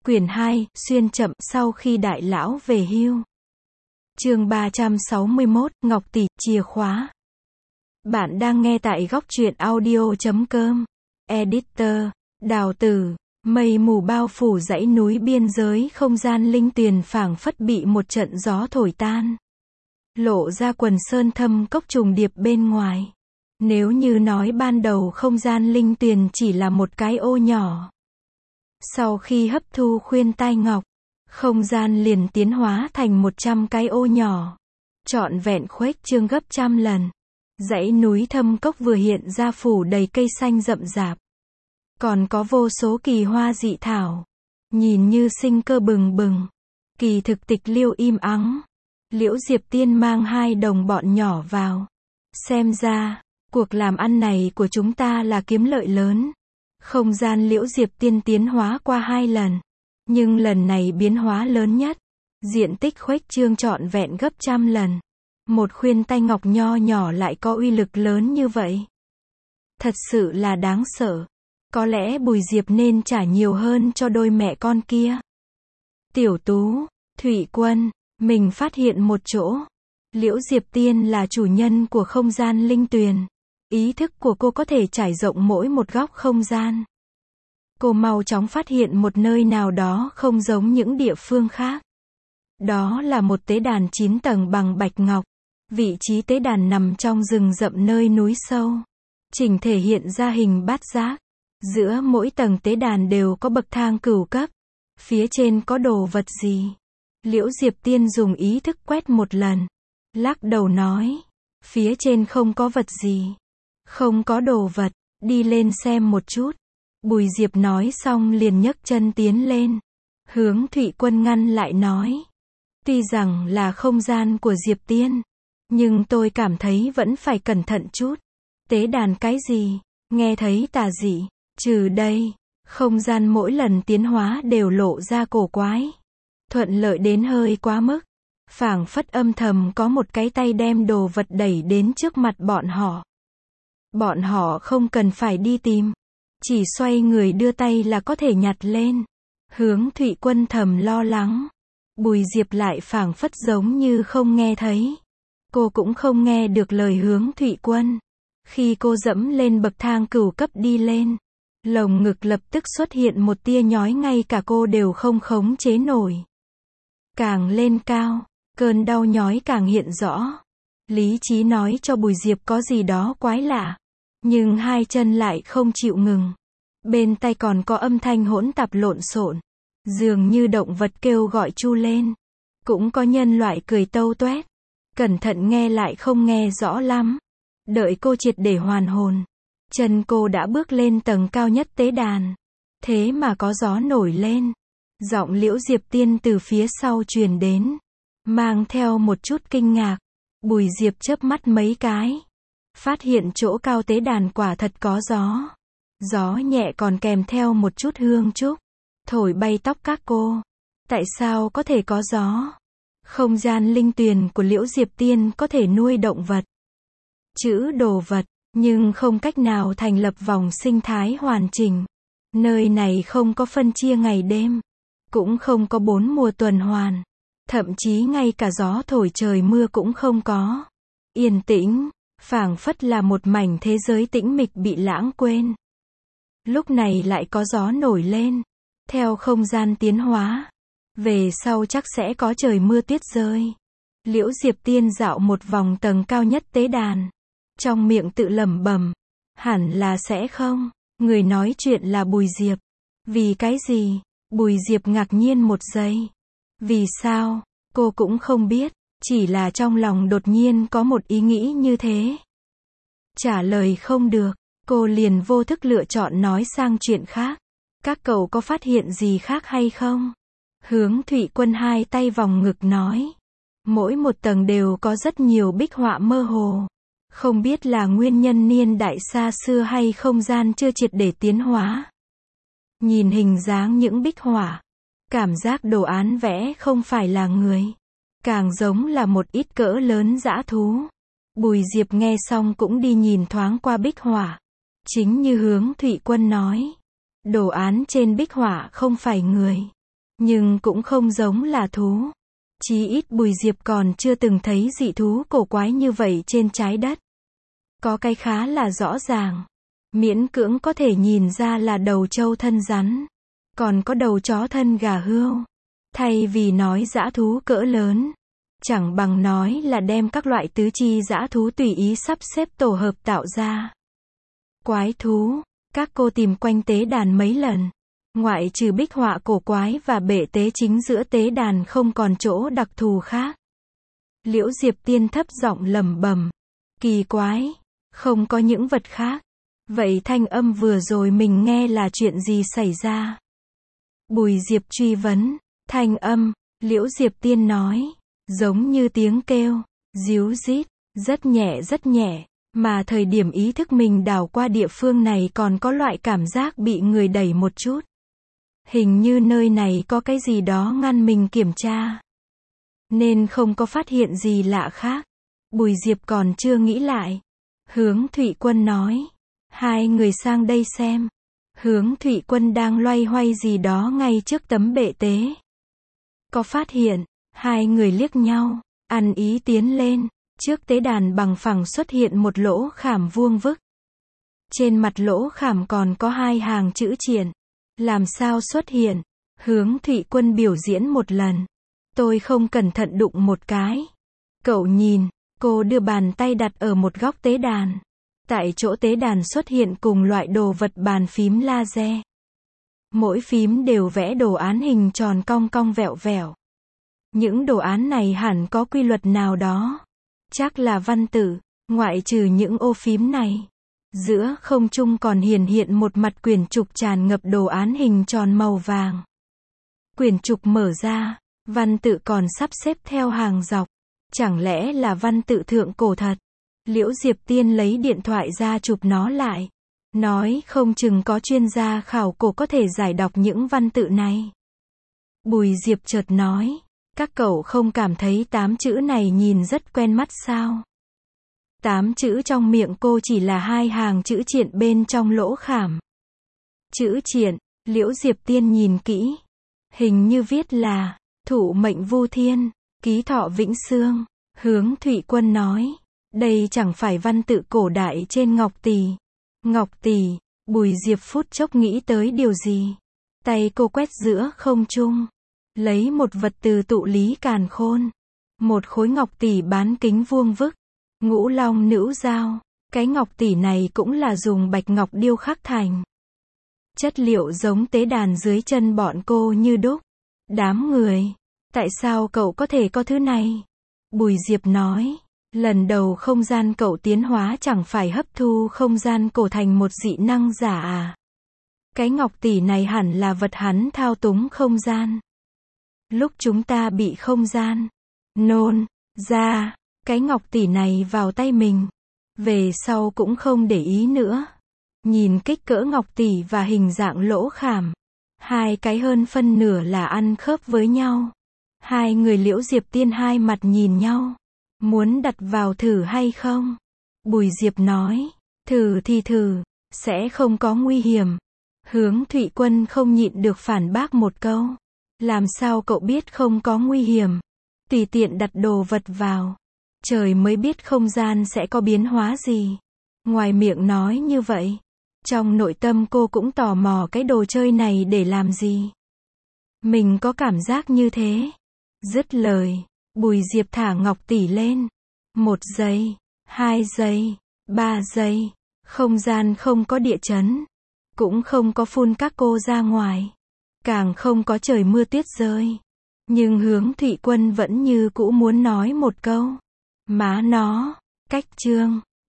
Quyển 2, Xuyên chậm sau khi đại lão về hưu. Chương 361, Ngọc tỷ, chìa khóa. Bạn đang nghe tại góc truyện audio.com. Editor, Đào Tử. Mây mù bao phủ dãy núi biên giới không gian linh tuyền phảng phất bị một trận gió thổi tan. Lộ ra quần sơn thâm cốc trùng điệp bên ngoài. Nếu như nói ban đầu không gian linh tuyền chỉ là một cái ô nhỏ. Sau khi hấp thu khuyên tai ngọc, không gian liền tiến hóa thành 100 cái ô nhỏ. Trọn vẹn khuếch trương gấp trăm lần. Dãy núi thâm cốc vừa hiện ra phủ đầy cây xanh rậm rạp. Còn có vô số kỳ hoa dị thảo. Nhìn như sinh cơ bừng bừng. Kỳ thực tịch liêu im ắng. Liễu Diệp Tiên mang hai đồng bọn nhỏ vào. Xem ra, cuộc làm ăn này của chúng ta là kiếm lợi lớn. Không gian Liễu Diệp Tiên tiến hóa qua 2 lần. Nhưng lần này biến hóa lớn nhất. Diện tích khuếch trương trọn vẹn gấp trăm lần. Một khuyên tai ngọc nho nhỏ lại có uy lực lớn như vậy. Thật sự là đáng sợ. Có lẽ Bùi Diệp nên trả nhiều hơn cho đôi mẹ con kia. Tiểu Tú, Thủy Quân, mình phát hiện một chỗ. Liễu Diệp Tiên là chủ nhân của không gian linh tuyền. Ý thức của cô có thể trải rộng mỗi một góc không gian. Cô mau chóng phát hiện một nơi nào đó không giống những địa phương khác. Đó là một tế đàn 9 tầng bằng bạch ngọc. Vị trí tế đàn nằm trong rừng rậm nơi núi sâu. Chỉnh thể hiện ra hình bát giác. Giữa mỗi tầng tế đàn đều có bậc thang cửu cấp. Phía trên có đồ vật gì? Liễu Diệp Tiên dùng ý thức quét một lần. Lắc đầu nói. Phía trên không có vật gì. Không có đồ vật. Đi lên xem một chút. Bùi Diệp nói xong liền nhấc chân tiến lên. Hướng Thụy Quân ngăn lại nói. Tuy rằng là không gian của Diệp Tiên. Nhưng tôi cảm thấy vẫn phải cẩn thận chút. Tế đàn cái gì? Nghe thấy tà dị. Trừ đây, không gian mỗi lần tiến hóa đều lộ ra cổ quái. Thuận lợi đến hơi quá mức. Phảng phất âm thầm có một cái tay đem đồ vật đẩy đến trước mặt bọn họ. Bọn họ không cần phải đi tìm. Chỉ xoay người đưa tay là có thể nhặt lên. Hướng Thụy Quân thầm lo lắng. Bùi Diệp lại phảng phất giống như không nghe thấy. Cô cũng không nghe được lời Hướng Thụy Quân. Khi cô dẫm lên bậc thang cửu cấp đi lên. Lồng ngực lập tức xuất hiện một tia nhói ngay cả cô đều không khống chế nổi. Càng lên cao, cơn đau nhói càng hiện rõ. Lý trí nói cho Bùi Diệp có gì đó quái lạ. Nhưng hai chân lại không chịu ngừng. Bên tai còn có âm thanh hỗn tạp lộn xộn. Dường như động vật kêu gọi chu lên. Cũng có nhân loại cười tâu toét. Cẩn thận nghe lại không nghe rõ lắm. Đợi cô triệt để hoàn hồn. Chân cô đã bước lên tầng cao nhất tế đàn. Thế mà có gió nổi lên. Giọng Liễu Diệp Tiên từ phía sau truyền đến. Mang theo một chút kinh ngạc. Bùi Diệp chớp mắt mấy cái. Phát hiện chỗ cao tế đàn quả thật có gió. Gió nhẹ còn kèm theo một chút hương trúc. Thổi bay tóc các cô. Tại sao có thể có gió? Không gian linh tuyền của Liễu Diệp Tiên có thể nuôi động vật. Chữ đồ vật. Nhưng không cách nào thành lập vòng sinh thái hoàn chỉnh. Nơi này không có phân chia ngày đêm. Cũng không có 4 mùa tuần hoàn. Thậm chí ngay cả gió thổi trời mưa cũng không có. Yên tĩnh, phảng phất là một mảnh thế giới tĩnh mịch bị lãng quên. Lúc này lại có gió nổi lên. Theo không gian tiến hóa. Về sau chắc sẽ có trời mưa tuyết rơi. Liễu Diệp Tiên dạo một vòng tầng cao nhất tế đàn. Trong miệng tự lẩm bẩm. Hẳn là sẽ không. Người nói chuyện là Bùi Diệp. Vì cái gì? Bùi Diệp ngạc nhiên một giây. Vì sao? Cô cũng không biết. Chỉ là trong lòng đột nhiên có một ý nghĩ như thế. Trả lời không được. Cô liền vô thức lựa chọn nói sang chuyện khác. Các cậu có phát hiện gì khác hay không? Hướng Thụy Quân hai tay vòng ngực nói. Mỗi một tầng đều có rất nhiều bích họa mơ hồ. Không biết là nguyên nhân niên đại xa xưa hay không gian chưa triệt để tiến hóa. Nhìn hình dáng những bích họa. Cảm giác đồ án vẽ không phải là người. Càng giống là một ít cỡ lớn dã thú. Bùi Diệp nghe xong cũng đi nhìn thoáng qua bích họa. Chính như Hướng Thụy Quân nói. Đồ án trên bích họa không phải người. nhưng cũng không giống là thú. Chí ít Bùi Diệp còn chưa từng thấy dị thú cổ quái như vậy trên trái đất. Có cái khá là rõ ràng. Miễn cưỡng có thể nhìn ra là đầu trâu thân rắn. Còn có đầu chó thân gà hươu. Thay vì nói dã thú cỡ lớn, chẳng bằng nói là đem các loại tứ chi dã thú tùy ý sắp xếp tổ hợp tạo ra. Quái thú, các cô tìm quanh tế đàn mấy lần. Ngoại trừ bích họa cổ quái và bệ tế chính giữa tế đàn không còn chỗ đặc thù khác. Liễu Diệp Tiên thấp giọng lẩm bẩm. Kỳ quái, không có những vật khác. Vậy thanh âm vừa rồi mình nghe là chuyện gì xảy ra? Bùi Diệp truy vấn. Thanh âm, Liễu Diệp Tiên nói, giống như tiếng kêu, ríu rít, rất nhẹ, mà thời điểm ý thức mình đảo qua địa phương này còn có loại cảm giác bị người đẩy một chút. Hình như nơi này có cái gì đó ngăn mình kiểm tra. Nên không có phát hiện gì lạ khác. Bùi Diệp còn chưa nghĩ lại. Hướng Thụy Quân nói. Hai người sang đây xem. Hướng Thụy Quân đang loay hoay gì đó ngay trước tấm bệ tế. Có phát hiện, hai người liếc nhau, ăn ý tiến lên. Trước tế đàn bằng phẳng xuất hiện một lỗ khảm vuông vức. Trên mặt lỗ khảm còn có hai hàng chữ triện. Làm sao xuất hiện? Hướng Thụy Quân biểu diễn một lần. Tôi không cẩn thận đụng một cái. Cậu nhìn, cô đưa bàn tay đặt ở một góc tế đàn. Tại chỗ tế đàn xuất hiện cùng loại đồ vật bàn phím laser. Mỗi phím đều vẽ đồ án hình tròn cong cong vẹo vẹo. Những đồ án này hẳn có quy luật nào đó. Chắc là văn tự, ngoại trừ những ô phím này. Giữa không trung còn hiện một mặt quyển trục tràn ngập đồ án hình tròn màu vàng. Quyển trục mở ra, văn tự còn sắp xếp theo hàng dọc. Chẳng lẽ là văn tự thượng cổ thật? Liễu Diệp Tiên lấy điện thoại ra chụp nó lại. Nói không chừng có chuyên gia khảo cổ có thể giải đọc những văn tự này. Bùi Diệp chợt nói, các cậu không cảm thấy 8 chữ này nhìn rất quen mắt sao? 8 chữ trong miệng cô chỉ là hai hàng chữ triện bên trong lỗ khảm. Chữ triện, Liễu Diệp Tiên nhìn kỹ. Hình như viết là, thụ mệnh vu thiên, ký thọ vĩnh xương. Hướng Thụy Quân nói, đây chẳng phải văn tự cổ đại trên ngọc tỳ. Ngọc tỳ, Bùi Diệp phút chốc nghĩ tới điều gì. Tay cô quét giữa không trung. Lấy một vật từ tụ lý càn khôn. Một khối ngọc tỳ bán kính vuông vức. Ngũ long nữ giao. Cái ngọc tỳ này cũng là dùng bạch ngọc điêu khắc thành. Chất liệu giống tế đàn dưới chân bọn cô như đúc. Đám người, tại sao cậu có thể có thứ này? Bùi Diệp nói, lần đầu không gian cậu tiến hóa chẳng phải hấp thu không gian cổ thành một dị năng giả à? Cái ngọc tỷ này hẳn là vật hắn thao túng không gian. Lúc chúng ta bị không gian nôn ra cái ngọc tỷ này vào tay mình, về sau cũng không để ý nữa. Nhìn kích cỡ ngọc tỷ và hình dạng lỗ khảm, hai cái hơn phân nửa là ăn khớp với nhau. Hai người Liễu Diệp Tiên hai mặt nhìn nhau. Muốn đặt vào thử hay không? Bùi Diệp nói, thử thì thử, sẽ không có nguy hiểm. Hướng Thụy Quân không nhịn được phản bác một câu. Làm sao cậu biết không có nguy hiểm? Tùy tiện đặt đồ vật vào. Trời mới biết không gian sẽ có biến hóa gì. Ngoài miệng nói như vậy, trong nội tâm cô cũng tò mò cái đồ chơi này để làm gì. Mình có cảm giác như thế. Dứt lời, Bùi Diệp thả ngọc tỷ lên. 1 giây, 2 giây, 3 giây. Không gian không có địa chấn. Cũng không có phun các cô ra ngoài. Càng không có trời mưa tuyết rơi. Nhưng Hướng Thụy Quân vẫn như cũ muốn nói một câu. Má nó, cách chương.